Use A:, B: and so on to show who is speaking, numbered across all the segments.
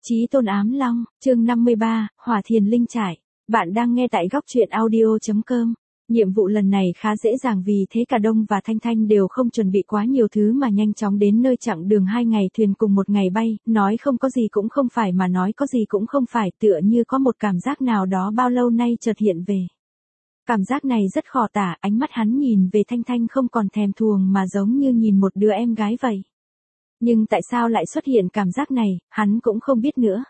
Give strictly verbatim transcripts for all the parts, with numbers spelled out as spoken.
A: Chí tôn ám long, chương năm mươi ba, Hỏa Thiền Linh Trải. Bạn đang nghe tại góc truyện audio chấm com. Nhiệm vụ lần này khá dễ dàng vì thế cả Đông và Thanh Thanh đều không chuẩn bị quá nhiều thứ mà nhanh chóng đến nơi chặng đường hai ngày thuyền cùng một ngày bay, nói không có gì cũng không phải mà nói có gì cũng không phải, tựa như có một cảm giác nào đó bao lâu nay chợt hiện về. Cảm giác này rất khó tả, ánh mắt hắn nhìn về Thanh Thanh không còn thèm thuồng mà giống như nhìn một đứa em gái vậy. Nhưng tại sao lại xuất hiện cảm giác này, hắn cũng không biết nữa.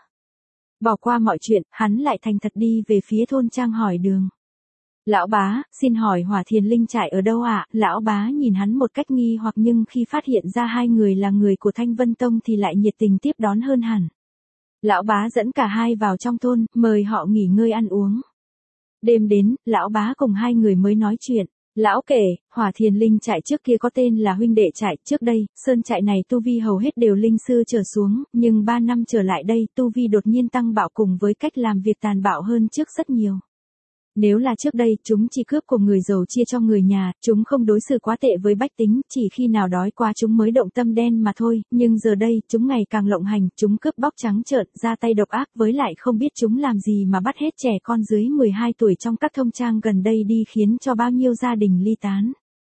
A: Bỏ qua mọi chuyện, hắn lại thành thật đi về phía thôn trang hỏi đường. Lão bá, xin hỏi Hỏa Thiền Linh Trải ở đâu ạ? À? Lão bá nhìn hắn một cách nghi hoặc nhưng khi phát hiện ra hai người là người của Thanh Vân Tông thì lại nhiệt tình tiếp đón hơn hẳn. Lão bá dẫn cả hai vào trong thôn, mời họ nghỉ ngơi ăn uống. Đêm đến, lão bá cùng hai người mới nói chuyện. Lão kể, Hỏa Thiền Linh Trại trước kia có tên là huynh đệ trại, trước đây, sơn trại này tu vi hầu hết đều linh sư trở xuống, nhưng ba năm trở lại đây tu vi đột nhiên tăng bạo cùng với cách làm việc tàn bạo hơn trước rất nhiều. Nếu là trước đây, chúng chỉ cướp của người giàu chia cho người nhà, chúng không đối xử quá tệ với bách tính, chỉ khi nào đói quá chúng mới động tâm đen mà thôi, nhưng giờ đây, chúng ngày càng lộng hành, chúng cướp bóc trắng trợn, ra tay độc ác với lại không biết chúng làm gì mà bắt hết trẻ con dưới mười hai tuổi trong các thôn trang gần đây đi khiến cho bao nhiêu gia đình ly tán.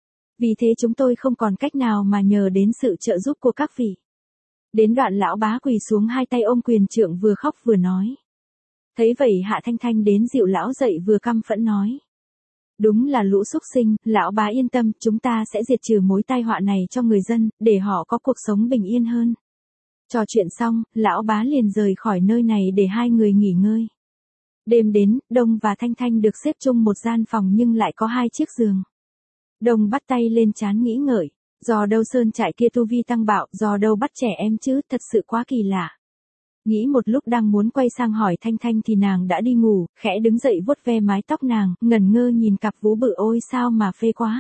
A: Vì thế chúng tôi không còn cách nào mà nhờ đến sự trợ giúp của các vị. Đến đoạn lão bá quỳ xuống hai tay ôm quyền trượng vừa khóc vừa nói. Thấy vậy Hạ Thanh Thanh đến dịu lão dậy vừa căm phẫn nói. Đúng là lũ súc sinh, lão bá yên tâm, chúng ta sẽ diệt trừ mối tai họa này cho người dân, để họ có cuộc sống bình yên hơn. Trò chuyện xong, lão bá liền rời khỏi nơi này để hai người nghỉ ngơi. Đêm đến, Đông và Thanh Thanh được xếp chung một gian phòng nhưng lại có hai chiếc giường. Đông bắt tay lên trán nghĩ ngợi, do đâu sơn trại kia tu vi tăng bạo, do đâu bắt trẻ em chứ, thật sự quá kỳ lạ. Nghĩ một lúc đang muốn quay sang hỏi Thanh Thanh thì nàng đã đi ngủ, khẽ đứng dậy vuốt ve mái tóc nàng, ngẩn ngơ nhìn cặp vú bự ôi sao mà phê quá.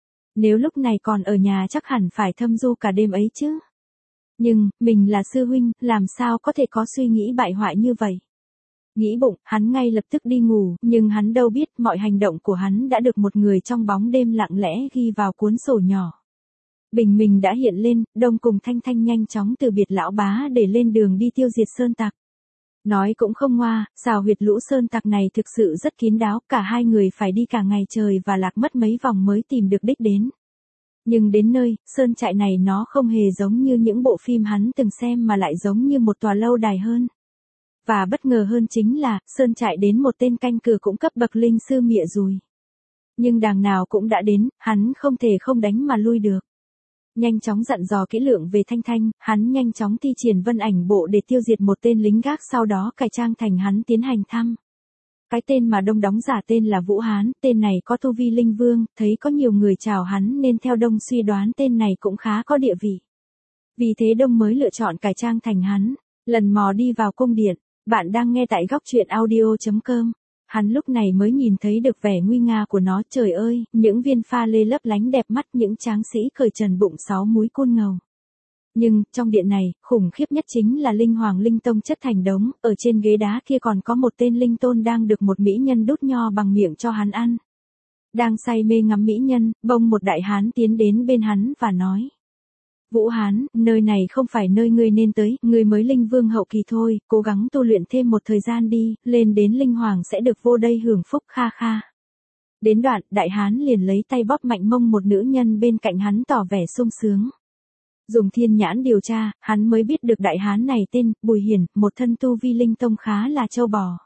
A: Nếu lúc này còn ở nhà chắc hẳn phải thâm du cả đêm ấy chứ. Nhưng, mình là sư huynh, làm sao có thể có suy nghĩ bại hoại như vậy. Nghĩ bụng, hắn ngay lập tức đi ngủ, nhưng hắn đâu biết mọi hành động của hắn đã được một người trong bóng đêm lặng lẽ ghi vào cuốn sổ nhỏ. Bình minh đã hiện lên, Đông cùng Thanh Thanh nhanh chóng từ biệt lão bá để lên đường đi tiêu diệt sơn tặc. Nói cũng không ngoa, xào huyệt lũ sơn tặc này thực sự rất kín đáo, cả hai người phải đi cả ngày trời và lạc mất mấy vòng mới tìm được đích đến. Nhưng đến nơi, sơn trại này nó không hề giống như những bộ phim hắn từng xem mà lại giống như một tòa lâu đài hơn. Và bất ngờ hơn chính là, sơn trại đến một tên canh cửa cũng cấp bậc linh sư mịa rùi. Nhưng đằng nào cũng đã đến, hắn không thể không đánh mà lui được. Nhanh chóng dặn dò kỹ lưỡng về Thanh Thanh, hắn nhanh chóng thi triển vân ảnh bộ để tiêu diệt một tên lính gác sau đó cải trang thành hắn tiến hành thăm. Cái tên mà Đông đóng giả tên là Vũ Hán, tên này có tu vi linh vương, thấy có nhiều người chào hắn nên theo Đông suy đoán tên này cũng khá có địa vị. Vì thế Đông mới lựa chọn cải trang thành hắn, lần mò đi vào cung điện. Bạn đang nghe tại góc truyện audio chấm com. Hắn lúc này mới nhìn thấy được vẻ nguy nga của nó, trời ơi, những viên pha lê lấp lánh đẹp mắt, những tráng sĩ cởi trần bụng sáu múi côn ngầu. Nhưng, trong điện này, khủng khiếp nhất chính là linh hoàng linh tông chất thành đống, ở trên ghế đá kia còn có một tên linh tôn đang được một mỹ nhân đút nho bằng miệng cho hắn ăn. Đang say mê ngắm mỹ nhân, bỗng một đại hán tiến đến bên hắn và nói. Vũ Hán, nơi này không phải nơi ngươi nên tới, ngươi mới linh vương hậu kỳ thôi, cố gắng tu luyện thêm một thời gian đi, lên đến linh hoàng sẽ được vô đây hưởng phúc kha kha. Đến đoạn, đại hán liền lấy tay bóp mạnh mông một nữ nhân bên cạnh hắn tỏ vẻ sung sướng. Dùng thiên nhãn điều tra, hắn mới biết được đại hán này tên, Bùi Hiền, một thân tu vi linh tông khá là châu bò.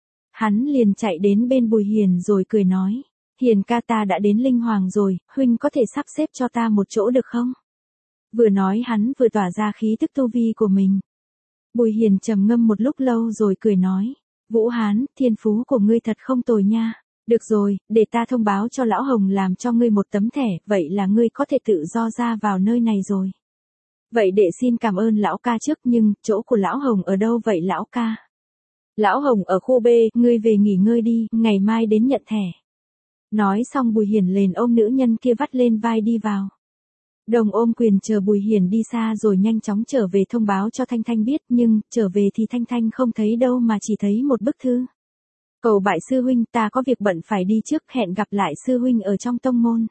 A: Hắn liền chạy đến bên Bùi Hiền rồi cười nói, Hiền ca ta đã đến linh hoàng rồi, huynh có thể sắp xếp cho ta một chỗ được không? Vừa nói hắn vừa tỏa ra khí tức tu vi của mình. Bùi Hiền trầm ngâm một lúc lâu rồi cười nói. Vũ Hán, thiên phú của ngươi thật không tồi nha. Được rồi, để ta thông báo cho Lão Hồng làm cho ngươi một tấm thẻ, vậy là ngươi có thể tự do ra vào nơi này rồi. Vậy đệ xin cảm ơn Lão ca trước, nhưng, chỗ của Lão Hồng ở đâu vậy Lão ca? Lão Hồng ở khu B, ngươi về nghỉ ngơi đi, ngày mai đến nhận thẻ. Nói xong Bùi Hiền liền ôm nữ nhân kia vắt lên vai đi vào. Đồng ôm quyền chờ Bùi Hiền đi xa rồi nhanh chóng trở về thông báo cho Thanh Thanh biết, nhưng, trở về thì Thanh Thanh không thấy đâu mà chỉ thấy một bức thư. Cầu bại sư huynh, ta có việc bận phải đi trước, hẹn gặp lại sư huynh ở trong tông môn.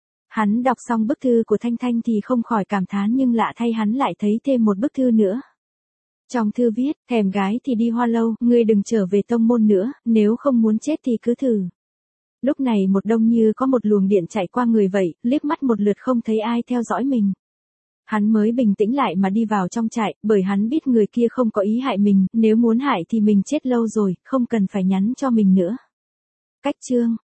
A: Hắn đọc xong bức thư của Thanh Thanh thì không khỏi cảm thán nhưng lạ thay hắn lại thấy thêm một bức thư nữa. Trong thư viết, thèm gái thì đi Hoa Lâu, ngươi đừng trở về tông môn nữa, nếu không muốn chết thì cứ thử. Lúc này một đông như có một luồng điện chạy qua người vậy, liếc mắt một lượt không thấy ai theo dõi mình. Hắn mới bình tĩnh lại mà đi vào trong trại, bởi hắn biết người kia không có ý hại mình, nếu muốn hại thì mình chết lâu rồi, không cần phải nhắn cho mình nữa. Cách chương